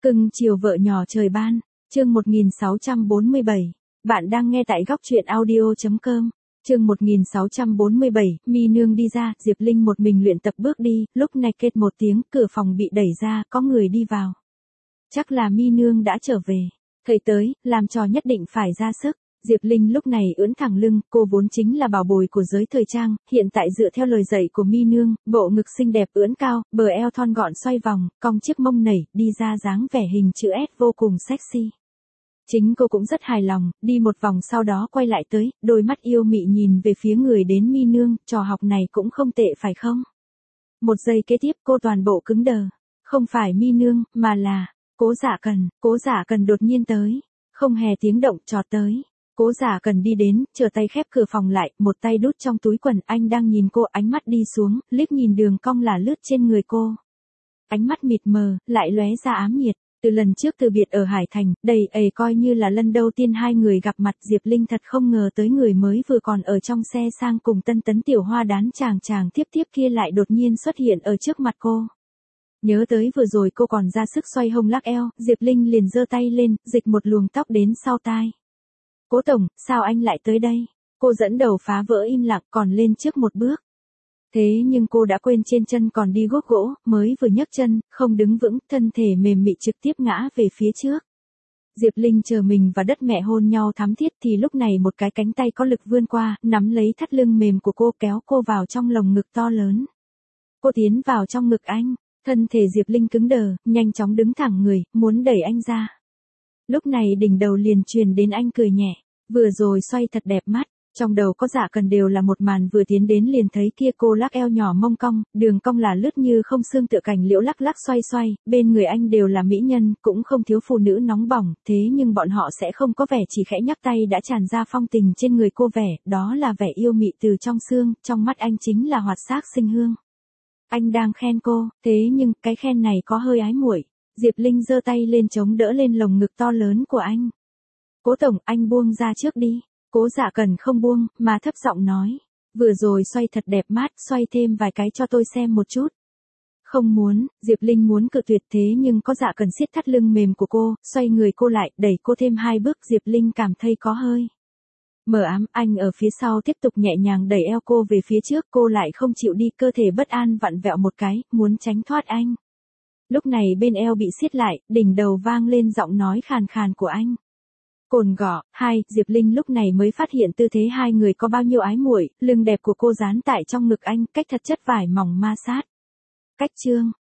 Cưng chiều vợ nhỏ trời ban, chương 1647. Bạn đang nghe tại góc truyện audio.com. Chương 1647, Mi nương đi ra, Diệp Linh một mình luyện tập bước đi, lúc này kết một tiếng, cửa phòng bị đẩy ra, có người đi vào. Chắc là Mi nương đã trở về. Thầy tới, làm trò nhất định phải ra sức. Diệp Linh lúc này ưỡn thẳng lưng, cô vốn chính là bảo bối của giới thời trang, hiện tại dựa theo lời dạy của Mi nương, bộ ngực xinh đẹp ưỡn cao, bờ eo thon gọn xoay vòng, cong chiếc mông nảy, đi ra dáng vẻ hình chữ S vô cùng sexy. Chính cô cũng rất hài lòng, đi một vòng sau đó quay lại tới, đôi mắt yêu mị nhìn về phía người đến Mi nương, trò học này cũng không tệ phải không? Một giây kế tiếp cô toàn bộ cứng đờ, không phải Mi nương, mà là Cố Dạ Cần đột nhiên tới, không hề tiếng động trọt tới. Cố Dạ Cần đi đến, trở tay khép cửa phòng lại, một tay đút trong túi quần, anh đang nhìn cô, ánh mắt đi xuống, liếc nhìn đường cong là lướt trên người cô. Ánh mắt mịt mờ, lại lóe ra ám nhiệt. Từ lần trước từ biệt ở Hải Thành, đây coi như là lần đầu tiên hai người gặp mặt, Diệp Linh thật không ngờ tới người mới vừa còn ở trong xe sang cùng tân tấn tiểu hoa đán chàng tiếp kia lại đột nhiên xuất hiện ở trước mặt cô. Nhớ tới vừa rồi cô còn ra sức xoay hông lắc eo, Diệp Linh liền giơ tay lên, dịch một luồng tóc đến sau tai. Cố tổng, sao anh lại tới đây? Cô dẫn đầu phá vỡ im lặng còn lên trước một bước. Thế nhưng cô đã quên trên chân còn đi guốc gỗ, mới vừa nhấc chân, không đứng vững, thân thể mềm mị trực tiếp ngã về phía trước. Diệp Linh chờ mình và đất mẹ hôn nhau thắm thiết thì lúc này một cái cánh tay có lực vươn qua, nắm lấy thắt lưng mềm của cô kéo cô vào trong lồng ngực to lớn. Cô tiến vào trong ngực anh, thân thể Diệp Linh cứng đờ, nhanh chóng đứng thẳng người, muốn đẩy anh ra. Lúc này đỉnh đầu liền truyền đến anh cười nhẹ, vừa rồi xoay thật đẹp mắt, trong đầu có Dạ Cần đều là một màn vừa tiến đến liền thấy kia cô lắc eo nhỏ mông cong, đường cong là lướt như không xương tựa cành liễu lắc lắc xoay, bên người anh đều là mỹ nhân, cũng không thiếu phụ nữ nóng bỏng, thế nhưng bọn họ sẽ không có vẻ chỉ khẽ nhắc tay đã tràn ra phong tình trên người cô vẻ, đó là vẻ yêu mị từ trong xương, trong mắt anh chính là hoạt sắc sinh hương. Anh đang khen cô, thế nhưng cái khen này có hơi ái muội. Diệp Linh giơ tay lên chống đỡ lên lồng ngực to lớn của anh. Cố tổng, anh buông ra trước đi. Cố Dạ Cần không buông, mà thấp giọng nói. Vừa rồi xoay thật đẹp mắt, xoay thêm vài cái cho tôi xem một chút. Không muốn, Diệp Linh muốn cự tuyệt thế nhưng có Dạ Cần siết thắt lưng mềm của cô, xoay người cô lại, đẩy cô thêm hai bước, Diệp Linh cảm thấy có hơi mờ ám, anh ở phía sau tiếp tục nhẹ nhàng đẩy eo cô về phía trước, cô lại không chịu đi, cơ thể bất an vặn vẹo một cái, muốn tránh thoát anh. Lúc này bên eo bị siết lại, đỉnh đầu vang lên giọng nói khàn khàn của anh. Cồn gõ, Diệp Linh lúc này mới phát hiện tư thế hai người có bao nhiêu ái muội, lưng đẹp của cô dán tại trong ngực anh, cách thật chất vải mỏng ma sát. Cách chương,